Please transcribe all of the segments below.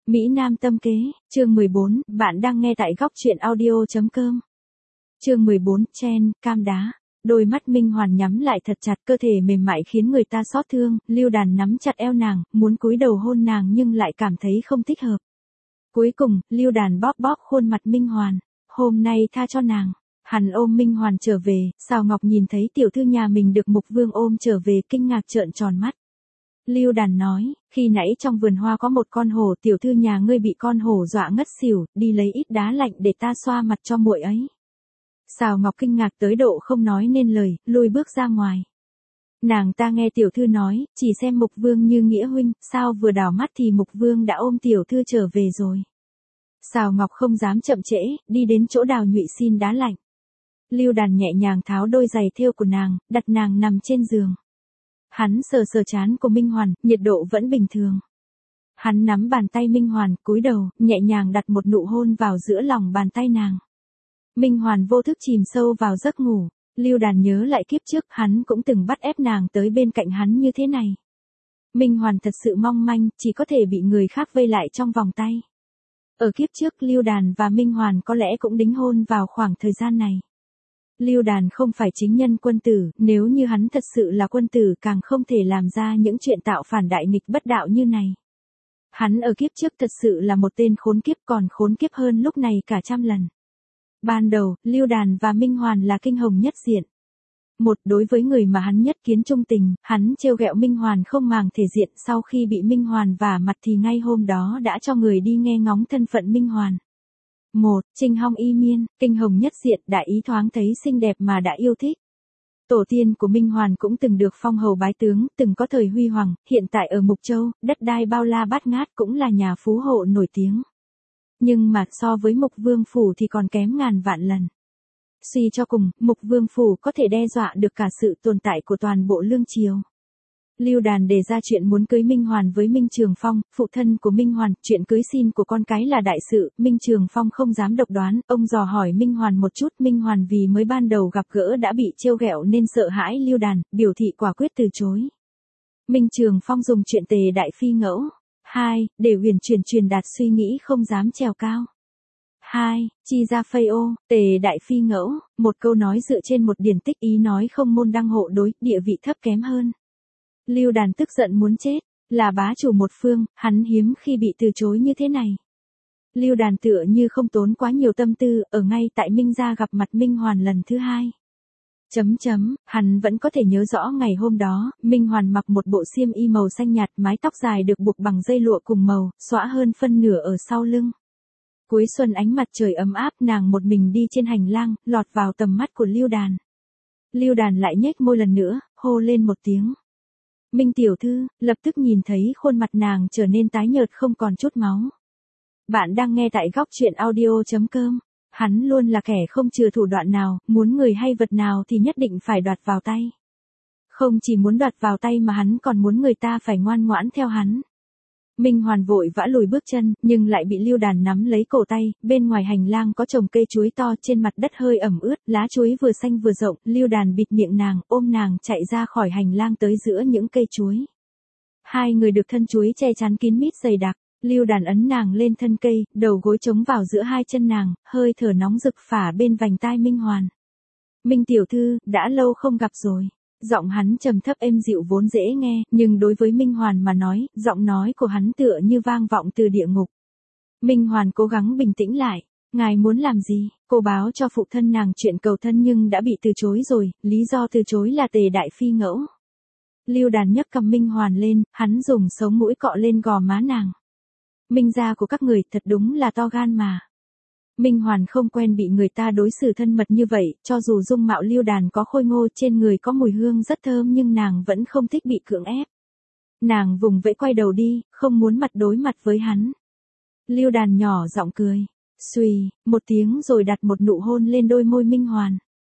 Mỹ Nam tâm kế, chương 14, bạn đang nghe tại góc truyện audio.com. Chương 14, Chen, cam đá. Đôi mắt Minh Hoàn nhắm lại thật chặt, cơ thể mềm mại khiến người ta xót thương, Lưu Đàn nắm chặt eo nàng, muốn cúi đầu hôn nàng nhưng lại cảm thấy không thích hợp. Cuối cùng, Lưu Đàn bóp bóp khuôn mặt Minh Hoàn, hôm nay tha cho nàng. Hắn ôm Minh Hoàn trở về, Sào Ngọc nhìn thấy tiểu thư nhà mình được Mục Vương ôm trở về kinh ngạc trợn tròn mắt. Lưu Đàn nói, khi nãy trong vườn hoa có một con hổ, tiểu thư nhà ngươi bị con hổ dọa ngất xỉu, đi lấy ít đá lạnh để ta xoa mặt cho muội ấy. Sào Ngọc kinh ngạc tới độ không nói nên lời, lùi bước ra ngoài. Nàng ta nghe tiểu thư nói, chỉ xem Mục Vương như nghĩa huynh, sao vừa đảo mắt thì Mục Vương đã ôm tiểu thư trở về rồi. Sào Ngọc không dám chậm trễ, đi đến chỗ Đào Nhụy xin đá lạnh. Lưu Đàn nhẹ nhàng tháo đôi giày thêu của nàng, đặt nàng nằm trên giường. Hắn sờ sờ trán của Minh Hoàn, nhiệt độ vẫn bình thường. Hắn nắm bàn tay Minh Hoàn, cúi đầu, nhẹ nhàng đặt một nụ hôn vào giữa lòng bàn tay nàng. Minh Hoàn vô thức chìm sâu vào giấc ngủ. Lưu Đàn nhớ lại kiếp trước, hắn cũng từng bắt ép nàng tới bên cạnh hắn như thế này. Minh Hoàn thật sự mong manh, chỉ có thể bị người khác vây lại trong vòng tay. Ở kiếp trước, Lưu Đàn và Minh Hoàn có lẽ cũng đính hôn vào khoảng thời gian này. Lưu Đàn không phải chính nhân quân tử, nếu như hắn thật sự là quân tử càng không thể làm ra những chuyện tạo phản đại nghịch bất đạo như này. Hắn ở kiếp trước thật sự là một tên khốn kiếp, còn khốn kiếp hơn lúc này cả trăm lần. Ban đầu, Lưu Đàn và Minh Hoàn là kinh hồng nhất diện. Đối với người mà hắn nhất kiến trung tình, hắn trêu ghẹo Minh Hoàn không màng thể diện, sau khi bị Minh Hoàn vả mặt thì ngay hôm đó đã cho người đi nghe ngóng thân phận Minh Hoàn. Trinh Hong Y Miên, kinh hồng nhất diện, đại ý thoáng thấy xinh đẹp mà đã yêu thích. Tổ tiên của Minh Hoàn cũng từng được phong hầu bái tướng, từng có thời huy hoàng, hiện tại ở Mục Châu, đất đai bao la bát ngát, cũng là nhà phú hộ nổi tiếng. Nhưng mà so với Mục Vương Phủ thì còn kém ngàn vạn lần. Suy cho cùng, Mục Vương Phủ có thể đe dọa được cả sự tồn tại của toàn bộ lương triều. Lưu Đàn đề ra chuyện muốn cưới Minh Hoàn với Minh Trường Phong, phụ thân của Minh Hoàn, chuyện cưới xin của con cái là đại sự, Minh Trường Phong không dám độc đoán, ông dò hỏi Minh Hoàn một chút, Minh Hoàn vì mới ban đầu gặp gỡ đã bị trêu ghẹo nên sợ hãi Lưu Đàn, biểu thị quả quyết từ chối. Minh Trường Phong dùng chuyện tề đại phi ngẫu. 2. Để huyền truyền đạt suy nghĩ không dám trèo cao. 2. Chi ra phây ô, tề đại phi ngẫu, một câu nói dựa trên một điển tích, ý nói không môn đăng hộ đối, địa vị thấp kém hơn. Lưu Đàn tức giận muốn chết, là bá chủ một phương, hắn hiếm khi bị từ chối như thế này. Lưu Đàn tựa như không tốn quá nhiều tâm tư, ở ngay tại Minh gia gặp mặt Minh Hoàn lần thứ 2. Hắn vẫn có thể nhớ rõ ngày hôm đó, Minh Hoàn mặc một bộ xiêm y màu xanh nhạt, mái tóc dài được buộc bằng dây lụa cùng màu, xõa hơn phân nửa ở sau lưng. Cuối xuân ánh mặt trời ấm áp, nàng một mình đi trên hành lang, lọt vào tầm mắt của Lưu Đàn. Lưu Đàn lại nhếch môi lần nữa, hô lên một tiếng. Minh tiểu thư, lập tức nhìn thấy khuôn mặt nàng trở nên tái nhợt không còn chút máu. Bạn đang nghe tại góc truyện audio.com. Hắn luôn là kẻ không chừa thủ đoạn nào, muốn người hay vật nào thì nhất định phải đoạt vào tay. Không chỉ muốn đoạt vào tay mà hắn còn muốn người ta phải ngoan ngoãn theo hắn. Minh Hoàn vội vã lùi bước chân, nhưng lại bị Lưu Đàn nắm lấy cổ tay, bên ngoài hành lang có trồng cây chuối to, trên mặt đất hơi ẩm ướt, lá chuối vừa xanh vừa rộng, Lưu Đàn bịt miệng nàng, ôm nàng chạy ra khỏi hành lang tới giữa những cây chuối. Hai người được thân chuối che chắn kín mít dày đặc. Lưu Đàn ấn nàng lên thân cây, đầu gối chống vào giữa hai chân nàng, hơi thở nóng rực phả bên vành tai Minh Hoàn. Minh tiểu thư, đã lâu không gặp rồi. Giọng hắn trầm thấp êm dịu vốn dễ nghe, nhưng đối với Minh Hoàn mà nói, giọng nói của hắn tựa như vang vọng từ địa ngục. Minh Hoàn cố gắng bình tĩnh lại. Ngài muốn làm gì? Cô báo cho phụ thân nàng chuyện cầu thân nhưng đã bị từ chối rồi, lý do từ chối là tề đại phi ngẫu. Lưu Đàn nhấc cầm Minh Hoàn lên, hắn dùng sống mũi cọ lên gò má nàng. Minh gia của các người thật đúng là to gan mà. Minh Hoàn không quen bị người ta đối xử thân mật như vậy, cho dù dung mạo Lưu Đàn có khôi ngô, trên người có mùi hương rất thơm nhưng nàng vẫn không thích bị cưỡng ép. Nàng vùng vẫy quay đầu đi, không muốn mặt đối mặt với hắn. Lưu Đàn nhỏ giọng cười, xuy, một tiếng rồi đặt một nụ hôn lên đôi môi Minh Hoàn.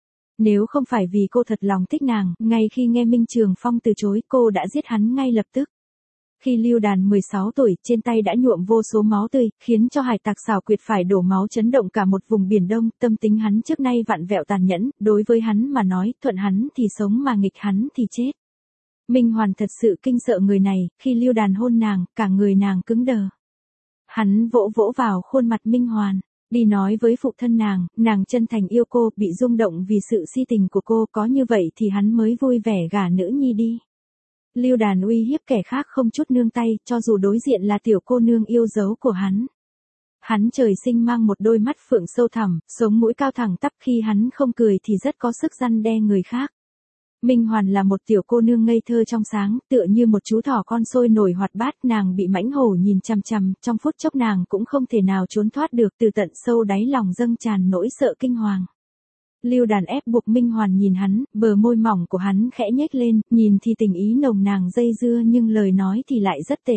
Nếu không phải vì cô thật lòng thích nàng, ngay khi nghe Minh Trường Phong từ chối, cô đã giết hắn ngay lập tức. Khi Lưu Đàn 16 tuổi, trên tay đã nhuộm vô số máu tươi, khiến cho hải tặc xảo quyệt phải đổ máu chấn động cả một vùng Biển Đông, tâm tính hắn trước nay vặn vẹo tàn nhẫn, đối với hắn mà nói, thuận hắn thì sống mà nghịch hắn thì chết. Minh Hoàn thật sự kinh sợ người này, khi Lưu Đàn hôn nàng, cả người nàng cứng đờ. Hắn vỗ vỗ vào khuôn mặt Minh Hoàn, đi nói với phụ thân nàng chân thành yêu cô, bị rung động vì sự si tình của cô, có như vậy thì hắn mới vui vẻ gả nữ nhi đi. Lưu Đàn uy hiếp kẻ khác không chút nương tay, cho dù đối diện là tiểu cô nương yêu dấu của hắn. Hắn trời sinh mang một đôi mắt phượng sâu thẳm, sống mũi cao thẳng tắp, khi hắn không cười thì rất có sức răn đe người khác. Minh Hoàn là một tiểu cô nương ngây thơ trong sáng, tựa như một chú thỏ con sôi nổi hoạt bát, nàng bị mãnh hổ nhìn chằm chằm, trong phút chốc nàng cũng không thể nào trốn thoát được, từ tận sâu đáy lòng dâng tràn nỗi sợ kinh hoàng. Lưu Đàn ép buộc Minh Hoàn nhìn hắn, bờ môi mỏng của hắn khẽ nhếch lên, nhìn thì tình ý nồng nàng dây dưa nhưng lời nói thì lại rất tệ.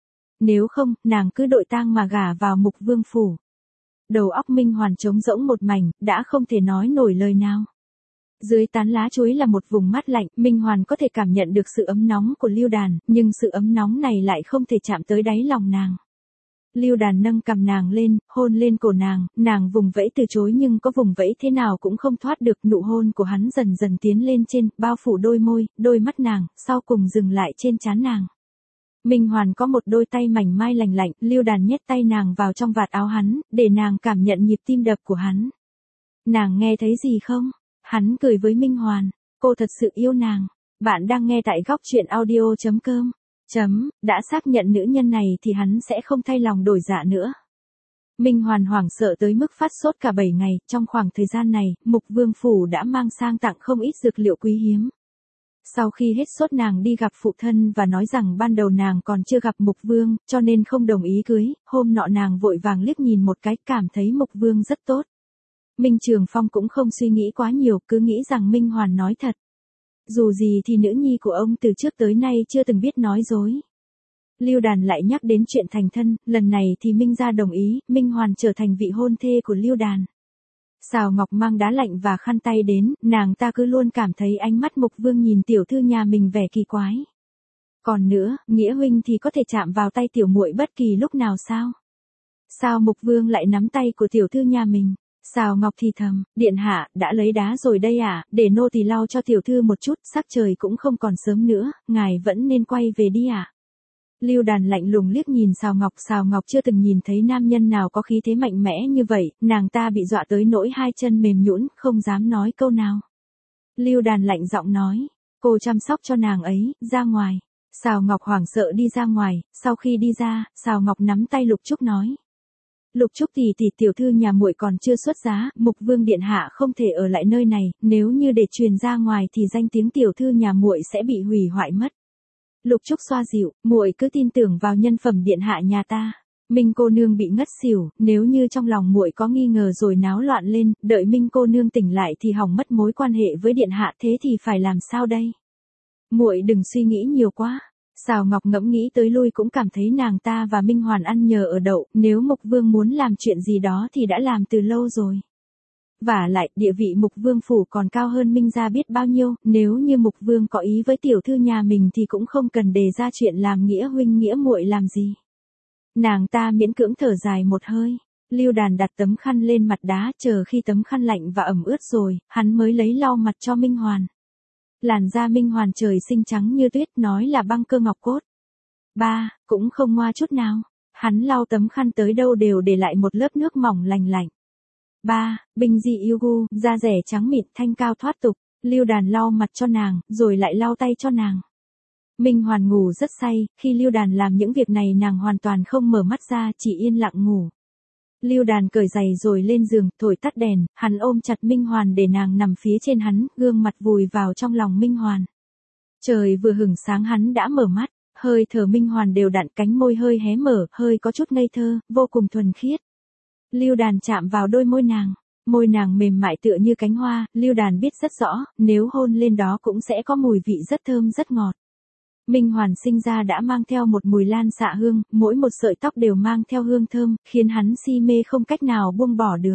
Nếu không, nàng cứ đội tang mà gả vào Mục Vương phủ. Đầu óc Minh Hoàn trống rỗng một mảnh, đã không thể nói nổi lời nào. Dưới tán lá chuối là một vùng mát lạnh, Minh Hoàn có thể cảm nhận được sự ấm nóng của Lưu Đàn, nhưng sự ấm nóng này lại không thể chạm tới đáy lòng nàng. Lưu Đàn nâng cằm nàng lên, hôn lên cổ nàng vùng vẫy từ chối nhưng có vùng vẫy thế nào cũng không thoát được, nụ hôn của hắn dần dần tiến lên trên, bao phủ đôi môi, đôi mắt nàng, sau cùng dừng lại trên trán nàng. Minh Hoàn có một đôi tay mảnh mai lành lạnh, Lưu Đàn nhét tay nàng vào trong vạt áo hắn, để nàng cảm nhận nhịp tim đập của hắn. Nàng nghe thấy gì không? Hắn cười với Minh Hoàn, cô thật sự yêu nàng. Bạn đang nghe tại góc truyện audio.com. Đã xác nhận nữ nhân này thì hắn sẽ không thay lòng đổi dạ nữa. Minh Hoàn hoảng sợ tới mức phát sốt cả 7 ngày, trong khoảng thời gian này, Mục Vương phủ đã mang sang tặng không ít dược liệu quý hiếm. Sau khi hết sốt nàng đi gặp phụ thân và nói rằng ban đầu nàng còn chưa gặp Mục Vương, cho nên không đồng ý cưới, hôm nọ nàng vội vàng liếc nhìn một cái, cảm thấy Mục Vương rất tốt. Minh Trường Phong cũng không suy nghĩ quá nhiều, cứ nghĩ rằng Minh Hoàn nói thật. Dù gì thì nữ nhi của ông từ trước tới nay chưa từng biết nói dối. Lưu Đàn lại nhắc đến chuyện thành thân, lần này thì Minh gia đồng ý, Minh Hoàn trở thành vị hôn thê của Lưu Đàn. Sào Ngọc mang đá lạnh và khăn tay đến, nàng ta cứ luôn cảm thấy ánh mắt Mục Vương nhìn tiểu thư nhà mình vẻ kỳ quái. Còn nữa, Nghĩa huynh thì có thể chạm vào tay tiểu muội bất kỳ lúc nào sao? Sao Mục Vương lại nắm tay của tiểu thư nhà mình? Sào Ngọc thì thầm, điện hạ, đã lấy đá rồi đây à, để nô tỳ lau cho tiểu thư một chút, sắc trời cũng không còn sớm nữa, ngài vẫn nên quay về đi à. Lưu Đàn lạnh lùng liếc nhìn Sào Ngọc chưa từng nhìn thấy nam nhân nào có khí thế mạnh mẽ như vậy, nàng ta bị dọa tới nỗi hai chân mềm nhũn, không dám nói câu nào. Lưu Đàn lạnh giọng nói, cô chăm sóc cho nàng ấy, ra ngoài. Sào Ngọc hoảng sợ đi ra ngoài, sau khi đi ra, Sào Ngọc nắm tay Lục Trúc nói. Lục Trúc tỷ tiểu thư nhà muội còn chưa xuất giá, Mục Vương điện hạ không thể ở lại nơi này, nếu như để truyền ra ngoài thì danh tiếng tiểu thư nhà muội sẽ bị hủy hoại mất. Lục Trúc xoa dịu, muội cứ tin tưởng vào nhân phẩm điện hạ nhà ta. Minh cô nương bị ngất xỉu, nếu như trong lòng muội có nghi ngờ rồi náo loạn lên, đợi Minh cô nương tỉnh lại thì hỏng mất mối quan hệ với điện hạ, thế thì phải làm sao đây? Muội đừng suy nghĩ nhiều quá. Sào Ngọc ngẫm nghĩ tới lui cũng cảm thấy nàng ta và Minh Hoàn ăn nhờ ở đậu, nếu Mục Vương muốn làm chuyện gì đó thì đã làm từ lâu rồi. Vả lại, địa vị Mục Vương phủ còn cao hơn Minh gia biết bao nhiêu, nếu như Mục Vương có ý với tiểu thư nhà mình thì cũng không cần đề ra chuyện làm nghĩa huynh nghĩa muội làm gì. Nàng ta miễn cưỡng thở dài một hơi. Lưu Đàn đặt tấm khăn lên mặt đá, chờ khi tấm khăn lạnh và ẩm ướt rồi, hắn mới lấy lau mặt cho Minh Hoàn. Làn da Minh Hoàn trời sinh trắng như tuyết, nói là băng cơ ngọc cốt. Ba, cũng không ngoa chút nào. Hắn lau tấm khăn tới đâu đều để lại một lớp nước mỏng lành lạnh. Ba, Bình dị yêu gu, da rẻ trắng mịn, thanh cao thoát tục. Lưu Đàn lau mặt cho nàng, rồi lại lau tay cho nàng. Minh Hoàn ngủ rất say, khi Lưu Đàn làm những việc này nàng hoàn toàn không mở mắt ra, chỉ yên lặng ngủ. Lưu Đàn cởi giày rồi lên giường, thổi tắt đèn, hắn ôm chặt Minh Hoàn để nàng nằm phía trên hắn, gương mặt vùi vào trong lòng Minh Hoàn. Trời vừa hửng sáng hắn đã mở mắt, hơi thở Minh Hoàn đều đặn, cánh môi hơi hé mở, hơi có chút ngây thơ, vô cùng thuần khiết. Lưu Đàn chạm vào đôi môi nàng mềm mại tựa như cánh hoa, Lưu Đàn biết rất rõ, nếu hôn lên đó cũng sẽ có mùi vị rất thơm rất ngọt. Minh Hoàn sinh ra đã mang theo một mùi lan xạ hương, mỗi một sợi tóc đều mang theo hương thơm, khiến hắn si mê không cách nào buông bỏ được.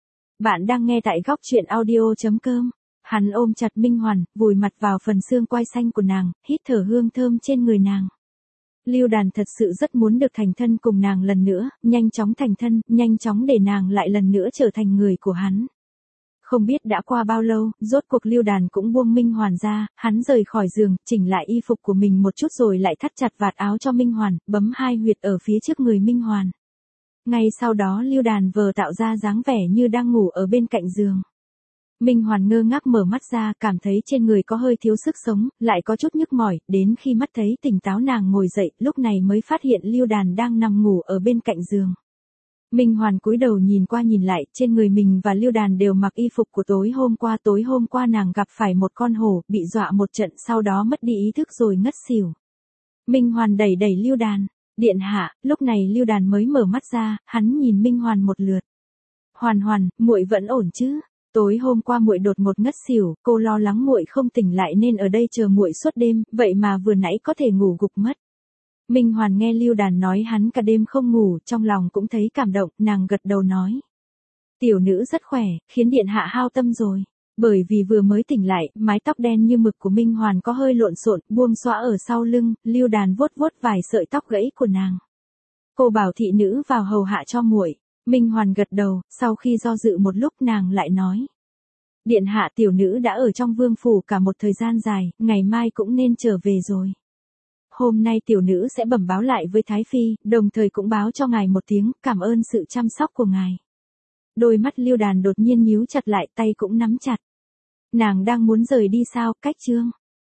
Bạn đang nghe tại góc truyện audio.com. Hắn ôm chặt Minh Hoàn, vùi mặt vào phần xương quai xanh của nàng, hít thở hương thơm trên người nàng. Lưu Đàn thật sự rất muốn được thành thân cùng nàng lần nữa, nhanh chóng thành thân, nhanh chóng để nàng lại lần nữa trở thành người của hắn. Không biết đã qua bao lâu, rốt cuộc Lưu Đàn cũng buông Minh Hoàn ra, hắn rời khỏi giường, chỉnh lại y phục của mình một chút rồi lại thắt chặt vạt áo cho Minh Hoàn, bấm hai huyệt ở phía trước người Minh Hoàn. Ngay sau đó Lưu Đàn vờ tạo ra dáng vẻ như đang ngủ ở bên cạnh giường. Minh Hoàn ngơ ngác mở mắt ra, cảm thấy trên người có hơi thiếu sức sống, lại có chút nhức mỏi, đến khi mắt thấy tỉnh táo nàng ngồi dậy, lúc này mới phát hiện Lưu Đàn đang nằm ngủ ở bên cạnh giường. Minh Hoàn cúi đầu nhìn qua nhìn lại, trên người mình và Lưu Đàn đều mặc y phục của tối hôm qua nàng gặp phải một con hổ, bị dọa một trận sau đó mất đi ý thức rồi ngất xỉu. Minh Hoàn đẩy đẩy Lưu Đàn, điện hạ, lúc này Lưu Đàn mới mở mắt ra, hắn nhìn Minh Hoàn một lượt. Hoàn Hoàn, muội vẫn ổn chứ? Tối hôm qua muội đột ngột ngất xỉu, cô lo lắng muội không tỉnh lại nên ở đây chờ muội suốt đêm, vậy mà vừa nãy có thể ngủ gục mất. Minh Hoàn nghe Lưu Đàn nói hắn cả đêm không ngủ, trong lòng cũng thấy cảm động, nàng gật đầu nói. Tiểu nữ rất khỏe, khiến điện hạ hao tâm rồi. Bởi vì vừa mới tỉnh lại, mái tóc đen như mực của Minh Hoàn có hơi lộn xộn, buông xõa ở sau lưng, Lưu Đàn vuốt vuốt vài sợi tóc gãy của nàng. Cô bảo thị nữ vào hầu hạ cho muội. Minh Hoàn gật đầu, sau khi do dự một lúc nàng lại nói. Điện hạ, tiểu nữ đã ở trong vương phủ cả một thời gian dài, ngày mai cũng nên trở về rồi. Hôm nay tiểu nữ sẽ bẩm báo lại với Thái Phi, đồng thời cũng báo cho ngài một tiếng, cảm ơn sự chăm sóc của ngài. Đôi mắt Lưu Đàn đột nhiên nhíu chặt lại, tay cũng nắm chặt. Nàng đang muốn rời đi sao, Cách Chương?